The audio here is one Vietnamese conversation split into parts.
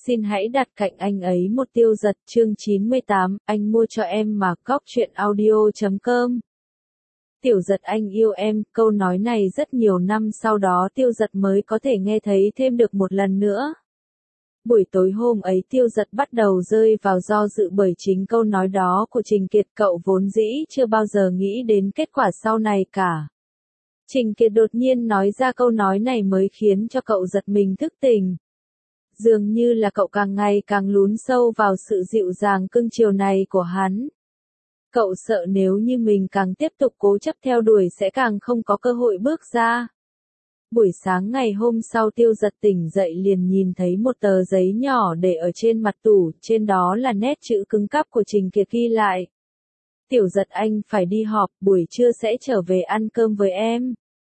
Xin hãy đặt cạnh anh ấy một tiêu giật chương 98, anh mua cho em mà cóc truyện audio.com. Tiểu giật anh yêu em, câu nói này rất nhiều năm sau đó Tiêu giật mới có thể nghe thấy thêm được một lần nữa. Buổi tối hôm ấy Tiêu giật bắt đầu rơi vào do dự bởi chính câu nói đó của Trình Kiệt. Cậu vốn dĩ chưa bao giờ nghĩ đến kết quả sau này cả. Trình Kiệt đột nhiên nói ra câu nói này mới khiến cho cậu giật mình thức tỉnh. Dường như là cậu càng ngày càng lún sâu vào sự dịu dàng cưng chiều này của hắn. Cậu sợ nếu như mình càng tiếp tục cố chấp theo đuổi sẽ càng không có cơ hội bước ra. Buổi sáng ngày hôm sau Tiêu giật tỉnh dậy liền nhìn thấy một tờ giấy nhỏ để ở trên mặt tủ, trên đó là nét chữ cứng cáp của Trình Kiệt ghi lại. Tiểu giật anh phải đi họp, buổi trưa sẽ trở về ăn cơm với em.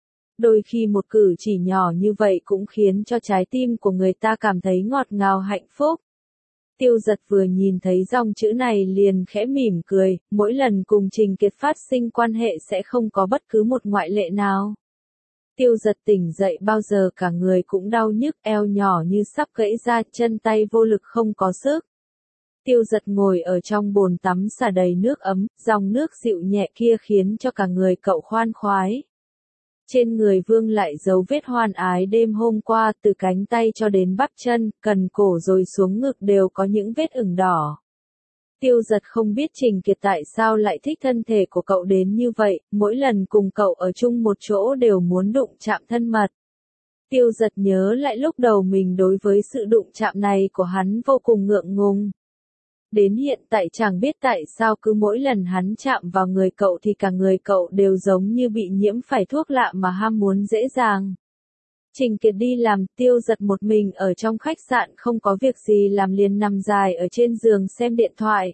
Đôi khi một cử chỉ nhỏ như vậy cũng khiến cho trái tim của người ta cảm thấy ngọt ngào hạnh phúc. Tiêu giật vừa nhìn thấy dòng chữ này liền khẽ mỉm cười, mỗi lần cùng Trình Kiệt phát sinh quan hệ sẽ không có bất cứ một ngoại lệ nào. Tiêu giật tỉnh dậy bao giờ cả người cũng đau nhức, eo nhỏ như sắp gãy ra, chân tay vô lực không có sức. Tiêu giật ngồi ở trong bồn tắm xả đầy nước ấm, dòng nước dịu nhẹ kia khiến cho cả người cậu khoan khoái. Trên người vương lại dấu vết hoan ái đêm hôm qua, từ cánh tay cho đến bắp chân, cần cổ rồi xuống ngực đều có những vết ửng đỏ. Tiêu giật không biết Trình Kiệt tại sao lại thích thân thể của cậu đến như vậy, mỗi lần cùng cậu ở chung một chỗ đều muốn đụng chạm thân mật. Tiêu giật nhớ lại lúc đầu mình đối với sự đụng chạm này của hắn vô cùng ngượng ngùng. Đến hiện tại chẳng biết tại sao cứ mỗi lần hắn chạm vào người cậu thì cả người cậu đều giống như bị nhiễm phải thuốc lạ mà ham muốn dễ dàng. Trình Kiệt đi làm, Tiêu giật một mình ở trong khách sạn không có việc gì làm liền nằm dài ở trên giường xem điện thoại.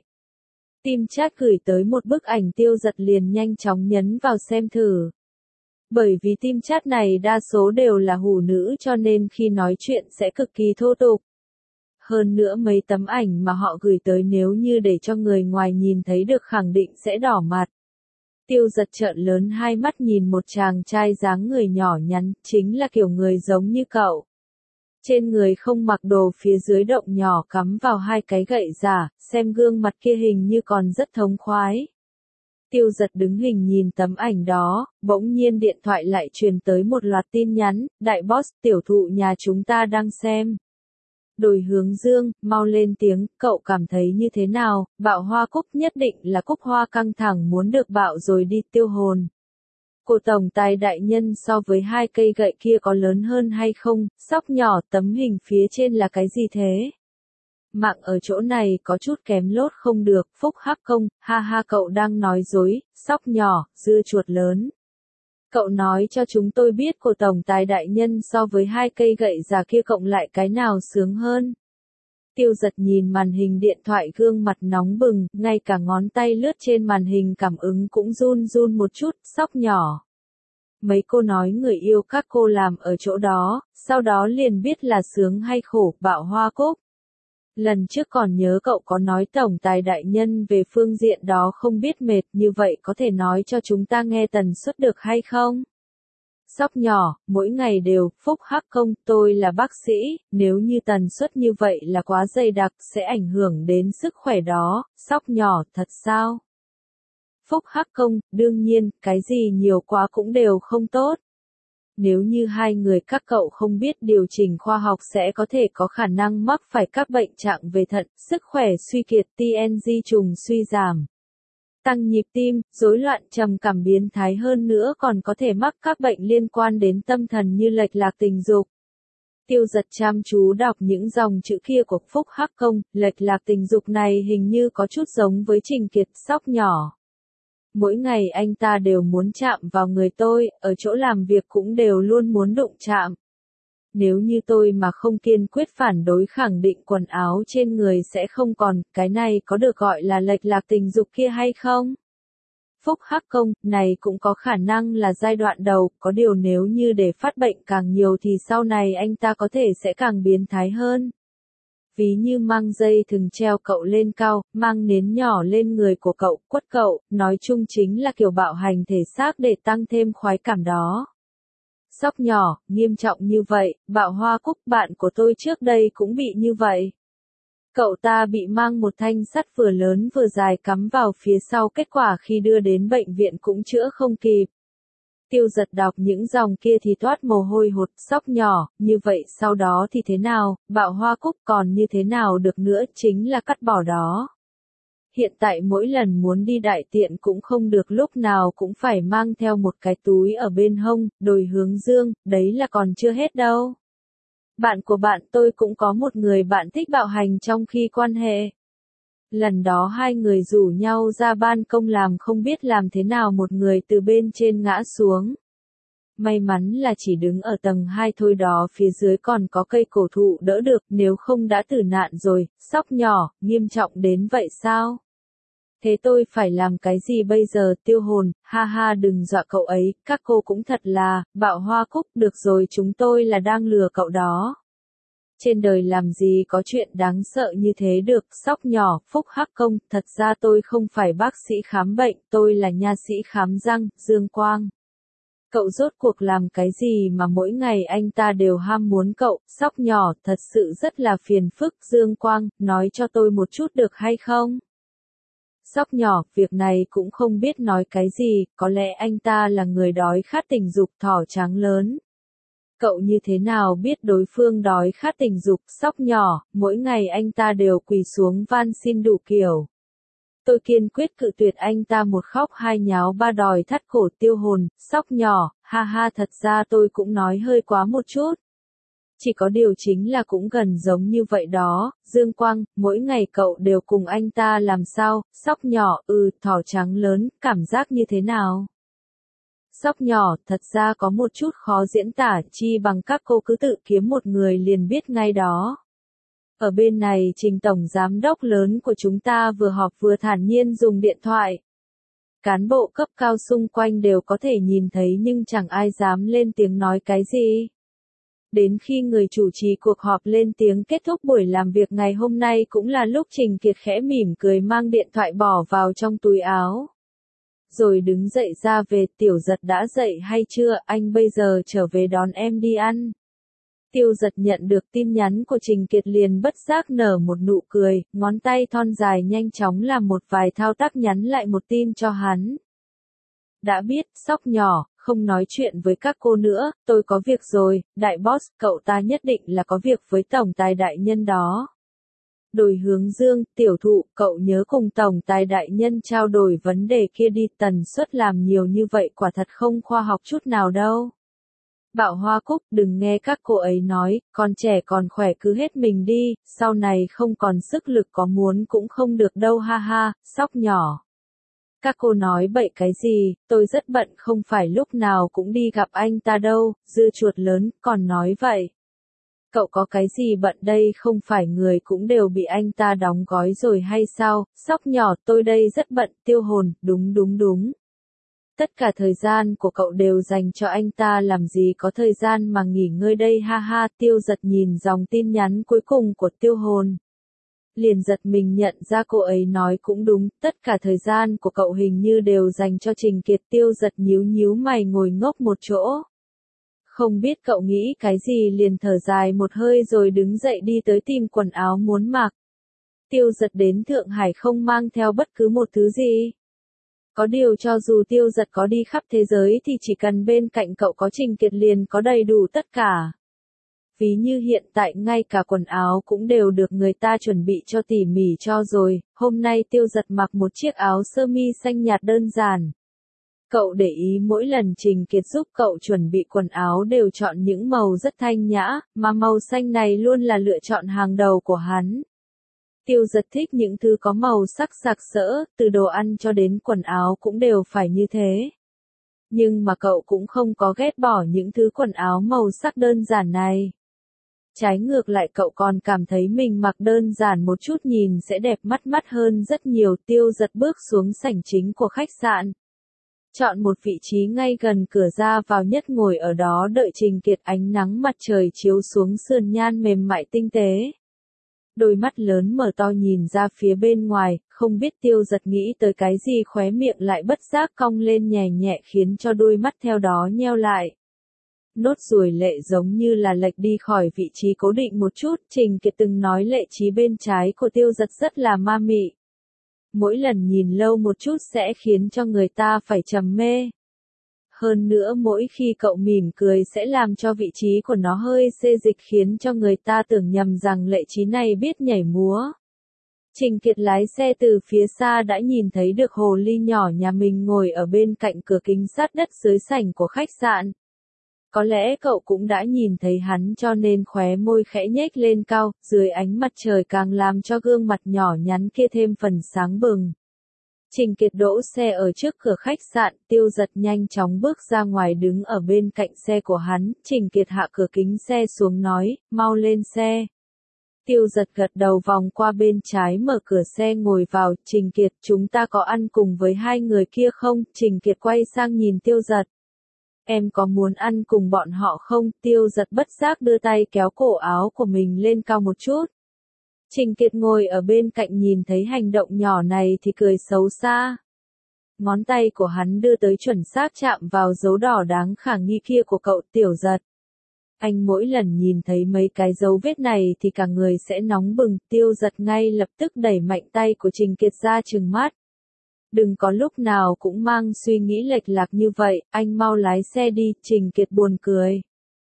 Tim chat gửi tới một bức ảnh Tiêu giật liền nhanh chóng nhấn vào xem thử. Bởi vì tim chat này đa số đều là hủ nữ cho nên khi nói chuyện sẽ cực kỳ thô tục. Hơn nữa mấy tấm ảnh mà họ gửi tới nếu như để cho người ngoài nhìn thấy được khẳng định sẽ đỏ mặt. Tiêu giật trợn lớn hai mắt nhìn một chàng trai dáng người nhỏ nhắn, chính là kiểu người giống như cậu. Trên người không mặc đồ, phía dưới động nhỏ cắm vào hai cái gậy giả, xem gương mặt kia hình như còn rất thống khoái. Tiêu giật đứng hình nhìn tấm ảnh đó, bỗng nhiên điện thoại lại truyền tới một loạt tin nhắn, đại boss, tiểu thụ nhà chúng ta đang xem. Đồi hướng dương, mau lên tiếng, cậu cảm thấy như thế nào? Bạo hoa cúc nhất định là cúc hoa căng thẳng muốn được bạo rồi đi. Tiêu hồn. Cô tổng tài đại nhân so với hai cây gậy kia có lớn hơn hay không? Sóc nhỏ, tấm hình phía trên là cái gì thế? Mạng ở chỗ này có chút kém lốt không được. Phúc hắc công, ha ha, cậu đang nói dối. Sóc nhỏ, dưa chuột lớn. Cậu nói cho chúng tôi biết của tổng tài đại nhân so với hai cây gậy già kia cộng lại cái nào sướng hơn. Tiêu giật nhìn màn hình điện thoại, gương mặt nóng bừng, ngay cả ngón tay lướt trên màn hình cảm ứng cũng run run một chút. Sóc nhỏ. Mấy cô nói người yêu các cô làm ở chỗ đó, sau đó liền biết là sướng hay khổ. Bạo hoa cúc. Lần trước còn nhớ cậu có nói tổng tài đại nhân về phương diện đó không biết mệt, như vậy có thể nói cho chúng ta nghe tần suất được hay không? Sóc nhỏ, mỗi ngày đều. Phúc hắc công, tôi là bác sĩ, nếu như tần suất như vậy là quá dày đặc sẽ ảnh hưởng đến sức khỏe đó. Sóc nhỏ, thật sao? Phúc hắc công, đương nhiên, cái gì nhiều quá cũng đều không tốt. Nếu như hai người các cậu không biết điều chỉnh khoa học sẽ có thể có khả năng mắc phải các bệnh trạng về thận, sức khỏe suy kiệt, TNG trùng suy giảm, tăng nhịp tim, rối loạn trầm cảm, biến thái hơn nữa còn có thể mắc các bệnh liên quan đến tâm thần như lệch lạc tình dục. Tiêu giật chăm chú đọc những dòng chữ kia của Phúc hắc công, lệch lạc tình dục này hình như có chút giống với Trình Kiệt. Sóc nhỏ. Mỗi ngày anh ta đều muốn chạm vào người tôi, ở chỗ làm việc cũng đều luôn muốn đụng chạm. Nếu như tôi mà không kiên quyết phản đối khẳng định quần áo trên người sẽ không còn, cái này có được gọi là lệch lạc tình dục kia hay không? Phúc hắc công, này cũng có khả năng là giai đoạn đầu, có điều nếu như để phát bệnh càng nhiều thì sau này anh ta có thể sẽ càng biến thái hơn. Ví như mang dây thừng treo cậu lên cao, mang nến nhỏ lên người của cậu, quất cậu, nói chung chính là kiểu bạo hành thể xác để tăng thêm khoái cảm đó. Sóc nhỏ, nghiêm trọng như vậy, bạo hoa cúc, bạn của tôi trước đây cũng bị như vậy. Cậu ta bị mang một thanh sắt vừa lớn vừa dài cắm vào phía sau, kết quả khi đưa đến bệnh viện cũng chữa không kịp. Tiêu Giật đọc những dòng kia thì toát mồ hôi hột. Sóc nhỏ, như vậy sau đó thì thế nào, Bạo Hoa Cúc còn như thế nào được nữa, chính là cắt bỏ đó. Hiện tại mỗi lần muốn đi đại tiện cũng không được, lúc nào cũng phải mang theo một cái túi ở bên hông. Đồi Hướng Dương, đấy là còn chưa hết đâu. Bạn của bạn tôi cũng có một người bạn thích bạo hành trong khi quan hệ. Lần đó hai người rủ nhau ra ban công làm, không biết làm thế nào một người từ bên trên ngã xuống. May mắn là chỉ đứng ở tầng 2 thôi đó, phía dưới còn có cây cổ thụ đỡ được, nếu không đã tử nạn rồi. Sóc nhỏ, nghiêm trọng đến vậy sao? Thế tôi phải làm cái gì bây giờ? Tiêu Hồn, ha ha, đừng dọa cậu ấy, các cô cũng thật là, Bạo Hoa Cúc, được rồi, chúng tôi là đang lừa cậu đó. Trên đời làm gì có chuyện đáng sợ như thế được. Sóc nhỏ, Phúc Hắc Công, thật ra tôi không phải bác sĩ khám bệnh, tôi là nha sĩ khám răng, Dương Quang. Cậu rốt cuộc làm cái gì mà mỗi ngày anh ta đều ham muốn cậu? Sóc nhỏ, thật sự rất là phiền phức. Dương Quang, nói cho tôi một chút được hay không? Sóc nhỏ, việc này cũng không biết nói cái gì, có lẽ anh ta là người đói khát tình dục, thỏ trắng lớn. Cậu như thế nào biết đối phương đói khát tình dục? Sóc nhỏ, mỗi ngày anh ta đều quỳ xuống van xin đủ kiểu. Tôi kiên quyết cự tuyệt anh ta, một khóc hai nháo ba đòi thắt cổ. Tiêu Hồn, Sóc nhỏ, ha ha, thật ra tôi cũng nói hơi quá một chút. Chỉ có điều chính là cũng gần giống như vậy đó. Dương Quang, mỗi ngày cậu đều cùng anh ta làm sao? Sóc nhỏ, thỏ trắng lớn, cảm giác như thế nào? Sóc nhỏ, thật ra có một chút khó diễn tả, chi bằng các cô cứ tự kiếm một người liền biết ngay đó. Ở bên này, Trình tổng giám đốc lớn của chúng ta vừa họp vừa thản nhiên dùng điện thoại. Cán bộ cấp cao xung quanh đều có thể nhìn thấy nhưng chẳng ai dám lên tiếng nói cái gì. Đến khi người chủ trì cuộc họp lên tiếng kết thúc buổi làm việc ngày hôm nay cũng là lúc Trình Kiệt khẽ mỉm cười mang điện thoại bỏ vào trong túi áo. Rồi đứng dậy ra về. Tiểu Giật đã dậy hay chưa, anh bây giờ trở về đón em đi ăn. Tiêu Giật nhận được tin nhắn của Trình Kiệt liền bất giác nở một nụ cười, ngón tay thon dài nhanh chóng làm một vài thao tác nhắn lại một tin cho hắn. Đã biết, Sóc nhỏ, không nói chuyện với các cô nữa, tôi có việc rồi. Đại boss, cậu ta nhất định là có việc với tổng tài đại nhân đó. Đồi Hướng Dương, tiểu thụ, cậu nhớ cùng tổng tài đại nhân trao đổi vấn đề kia đi, tần suất làm nhiều như vậy quả thật không khoa học chút nào đâu. Bạo Hoa Cúc, đừng nghe các cô ấy nói, con trẻ còn khỏe cứ hết mình đi, sau này không còn sức lực có muốn cũng không được đâu, ha ha. Sóc nhỏ. Các cô nói bậy cái gì, tôi rất bận không phải lúc nào cũng đi gặp anh ta đâu. Dưa chuột lớn, còn nói vậy. Cậu có cái gì bận đây, không phải người cũng đều bị anh ta đóng gói rồi hay sao? Sóc nhỏ, tôi đây rất bận. Tiêu Hồn, đúng đúng đúng. Tất cả thời gian của cậu đều dành cho anh ta, làm gì có thời gian mà nghỉ ngơi đây, ha ha. Tiêu Giật nhìn dòng tin nhắn cuối cùng của Tiêu Hồn. Liền giật mình nhận ra cô ấy nói cũng đúng, tất cả thời gian của cậu hình như đều dành cho Trình Kiệt. Tiêu Giật nhíu nhíu mày ngồi ngốc một chỗ. Không biết cậu nghĩ cái gì, liền thở dài một hơi rồi đứng dậy đi tới tìm quần áo muốn mặc. Tiêu Giật đến Thượng Hải không mang theo bất cứ một thứ gì. Có điều cho dù Tiêu Giật có đi khắp thế giới thì chỉ cần bên cạnh cậu có Trình Kiệt liền có đầy đủ tất cả. Ví như hiện tại ngay cả quần áo cũng đều được người ta chuẩn bị cho tỉ mỉ cho rồi. Hôm nay Tiêu Giật mặc một chiếc áo sơ mi xanh nhạt đơn giản. Cậu để ý mỗi lần Trình Kiệt giúp cậu chuẩn bị quần áo đều chọn những màu rất thanh nhã, mà màu xanh này luôn là lựa chọn hàng đầu của hắn. Tiêu Giật thích những thứ có màu sắc sặc sỡ, từ đồ ăn cho đến quần áo cũng đều phải như thế. Nhưng mà cậu cũng không có ghét bỏ những thứ quần áo màu sắc đơn giản này. Trái ngược lại, cậu còn cảm thấy mình mặc đơn giản một chút nhìn sẽ đẹp mắt hơn rất nhiều. Tiêu Giật bước xuống sảnh chính của khách sạn. Chọn một vị trí ngay gần cửa ra vào nhất, ngồi ở đó đợi Trình Kiệt. Ánh nắng mặt trời chiếu xuống sườn nhan mềm mại tinh tế. Đôi mắt lớn mở to nhìn ra phía bên ngoài, không biết Tiêu Giật nghĩ tới cái gì, khóe miệng lại bất giác cong lên nhẹ nhẹ khiến cho đôi mắt theo đó nheo lại. Nốt ruồi lệ giống như là lệch đi khỏi vị trí cố định một chút, Trình Kiệt từng nói lệ trí bên trái của Tiêu Giật rất là ma mị. Mỗi lần nhìn lâu một chút sẽ khiến cho người ta phải trầm mê. Hơn nữa mỗi khi cậu mỉm cười sẽ làm cho vị trí của nó hơi xê dịch khiến cho người ta tưởng nhầm rằng lệ trí này biết nhảy múa. Trình Kiệt lái xe từ phía xa đã nhìn thấy được hồ ly nhỏ nhà mình ngồi ở bên cạnh cửa kính sát đất dưới sảnh của khách sạn. Có lẽ cậu cũng đã nhìn thấy hắn cho nên khóe môi khẽ nhếch lên cao, dưới ánh mặt trời càng làm cho gương mặt nhỏ nhắn kia thêm phần sáng bừng. Trình Kiệt đỗ xe ở trước cửa khách sạn, Tiêu Giật nhanh chóng bước ra ngoài đứng ở bên cạnh xe của hắn, Trình Kiệt hạ cửa kính xe xuống nói, mau lên xe. Tiêu Giật gật đầu vòng qua bên trái mở cửa xe ngồi vào, Trình Kiệt chúng ta có ăn cùng với hai người kia không? Trình Kiệt quay sang nhìn Tiêu Giật. Em có muốn ăn cùng bọn họ không? Tiêu Giật bất giác đưa tay kéo cổ áo của mình lên cao một chút. Trình Kiệt ngồi ở bên cạnh nhìn thấy hành động nhỏ này thì cười xấu xa. Ngón tay của hắn đưa tới chuẩn xác chạm vào dấu đỏ đáng khả nghi kia của cậu Tiểu Giật. Anh mỗi lần nhìn thấy mấy cái dấu vết này thì cả người sẽ nóng bừng, Tiêu Giật ngay lập tức đẩy mạnh tay của Trình Kiệt ra trừng mắt. Đừng có lúc nào cũng mang suy nghĩ lệch lạc như vậy, anh mau lái xe đi, Trình Kiệt buồn cười.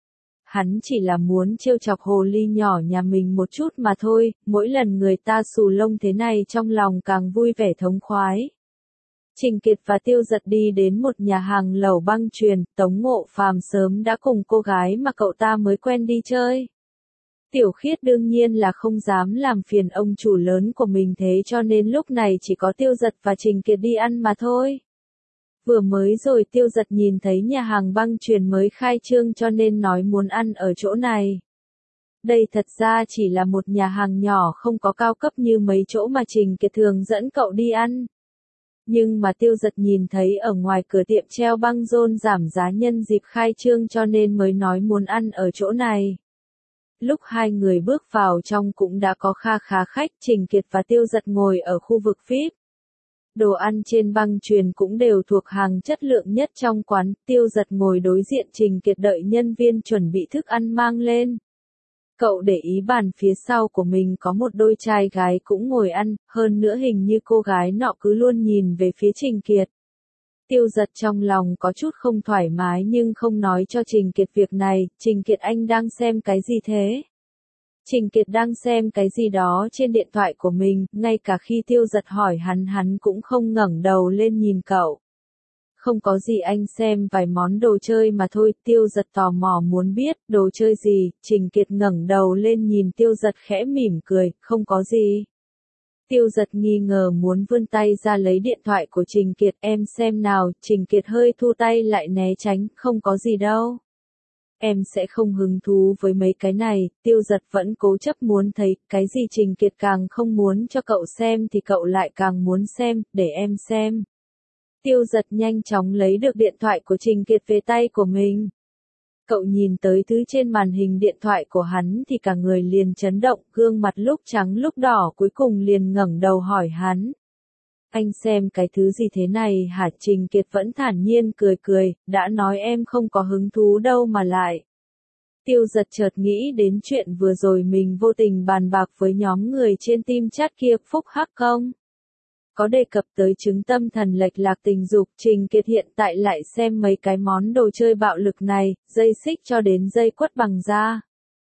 Hắn chỉ là muốn trêu chọc hồ ly nhỏ nhà mình một chút mà thôi, mỗi lần người ta xù lông thế này trong lòng càng vui vẻ thống khoái. Trình Kiệt và Tiêu Giật đi đến một nhà hàng lẩu băng chuyền, Tống Ngộ Phàm sớm đã cùng cô gái mà cậu ta mới quen đi chơi. Tiểu Khiết đương nhiên là không dám làm phiền ông chủ lớn của mình thế cho nên lúc này chỉ có Tiêu Giật và Trình Kiệt đi ăn mà thôi. Vừa mới rồi Tiêu Giật nhìn thấy nhà hàng băng chuyền mới khai trương cho nên nói muốn ăn ở chỗ này. Đây thật ra chỉ là một nhà hàng nhỏ không có cao cấp như mấy chỗ mà Trình Kiệt thường dẫn cậu đi ăn. Nhưng mà Tiêu Giật nhìn thấy ở ngoài cửa tiệm treo băng rôn giảm giá nhân dịp khai trương cho nên mới nói muốn ăn ở chỗ này. Lúc hai người bước vào trong cũng đã có kha khá khách, Trình Kiệt và Tiêu Giật ngồi ở khu vực VIP. Đồ ăn trên băng chuyền cũng đều thuộc hàng chất lượng nhất trong quán, Tiêu Giật ngồi đối diện Trình Kiệt đợi nhân viên chuẩn bị thức ăn mang lên. Cậu để ý bàn phía sau của mình có một đôi trai gái cũng ngồi ăn, hơn nữa hình như cô gái nọ cứ luôn nhìn về phía Trình Kiệt. Tiêu Giật trong lòng có chút không thoải mái nhưng không nói cho Trình Kiệt việc này, Trình Kiệt anh đang xem cái gì thế? Trình Kiệt đang xem cái gì đó trên điện thoại của mình, ngay cả khi Tiêu Giật hỏi hắn cũng không ngẩng đầu lên nhìn cậu. Không có gì anh xem vài món đồ chơi mà thôi, Tiêu Giật tò mò muốn biết, đồ chơi gì, Trình Kiệt ngẩng đầu lên nhìn Tiêu Giật khẽ mỉm cười, không có gì. Tiêu Giật nghi ngờ muốn vươn tay ra lấy điện thoại của Trình Kiệt, em xem nào, Trình Kiệt hơi thu tay lại né tránh, không có gì đâu. Em sẽ không hứng thú với mấy cái này, Tiêu Giật vẫn cố chấp muốn thấy, cái gì Trình Kiệt càng không muốn cho cậu xem thì cậu lại càng muốn xem, để em xem. Tiêu Giật nhanh chóng lấy được điện thoại của Trình Kiệt về tay của mình. Cậu nhìn tới thứ trên màn hình điện thoại của hắn thì cả người liền chấn động, gương mặt lúc trắng lúc đỏ cuối cùng liền ngẩng đầu hỏi hắn. Anh xem cái thứ gì thế này hả? Trình Kiệt vẫn thản nhiên cười cười, đã nói em không có hứng thú đâu mà lại. Tiêu Giật chợt nghĩ đến chuyện vừa rồi mình vô tình bàn bạc với nhóm người trên team chat kia, Phúc Hắc Công. Có đề cập tới chứng tâm thần lệch lạc tình dục, Trình Kiệt hiện tại lại xem mấy cái món đồ chơi bạo lực này, dây xích cho đến dây quất bằng da.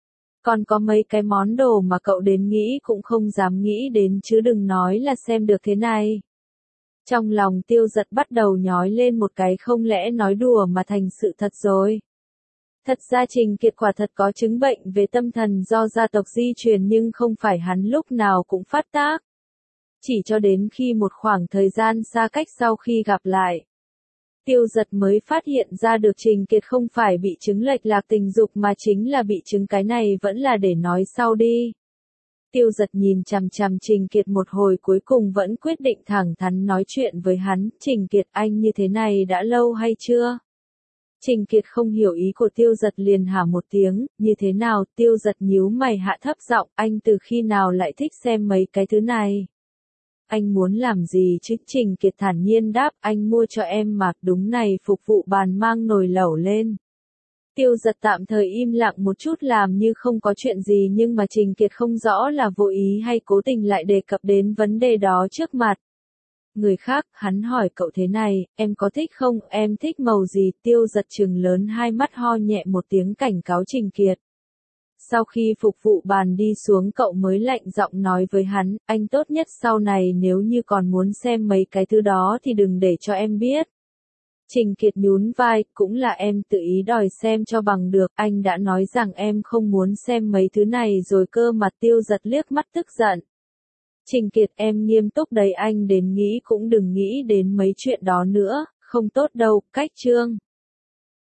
Còn có mấy cái món đồ mà cậu đến nghĩ cũng không dám nghĩ đến chứ đừng nói là xem được thế này. Trong lòng Tiêu Giật bắt đầu nhói lên một cái, không lẽ nói đùa mà thành sự thật rồi. Thật ra Trình Kiệt quả thật có chứng bệnh về tâm thần do gia tộc di truyền nhưng không phải hắn lúc nào cũng phát tác. Chỉ cho đến khi một khoảng thời gian xa cách sau khi gặp lại, Tiêu Giật mới phát hiện ra được Trình Kiệt không phải bị chứng lệch lạc tình dục mà chính là bị chứng cái này vẫn là để nói sau đi. Tiêu Giật nhìn chằm chằm Trình Kiệt một hồi cuối cùng vẫn quyết định thẳng thắn nói chuyện với hắn, Trình Kiệt anh như thế này đã lâu hay chưa? Trình Kiệt không hiểu ý của Tiêu Giật liền hả một tiếng, như thế nào? Tiêu Giật nhíu mày hạ thấp giọng, anh từ khi nào lại thích xem mấy cái thứ này? Anh muốn làm gì chứ? Trình Kiệt thản nhiên đáp, anh mua cho em mà, đúng này phục vụ bàn mang nồi lẩu lên. Tiêu Giật tạm thời im lặng một chút làm như không có chuyện gì nhưng mà Trình Kiệt không rõ là vô ý hay cố tình lại đề cập đến vấn đề đó trước mặt người khác, hắn hỏi cậu thế này, em có thích không, em thích màu gì, Tiêu Giật trừng lớn hai mắt ho nhẹ một tiếng cảnh cáo Trình Kiệt. Sau khi phục vụ bàn đi xuống cậu mới lạnh giọng nói với hắn, anh tốt nhất sau này nếu như còn muốn xem mấy cái thứ đó thì đừng để cho em biết. Trình Kiệt nhún vai, cũng là em tự ý đòi xem cho bằng được, anh đã nói rằng em không muốn xem mấy thứ này rồi cơ mà. Tiêu Giật liếc mắt tức giận. Trình Kiệt em nghiêm túc đấy, anh đến nghĩ cũng đừng nghĩ đến mấy chuyện đó nữa, không tốt đâu, cách chương.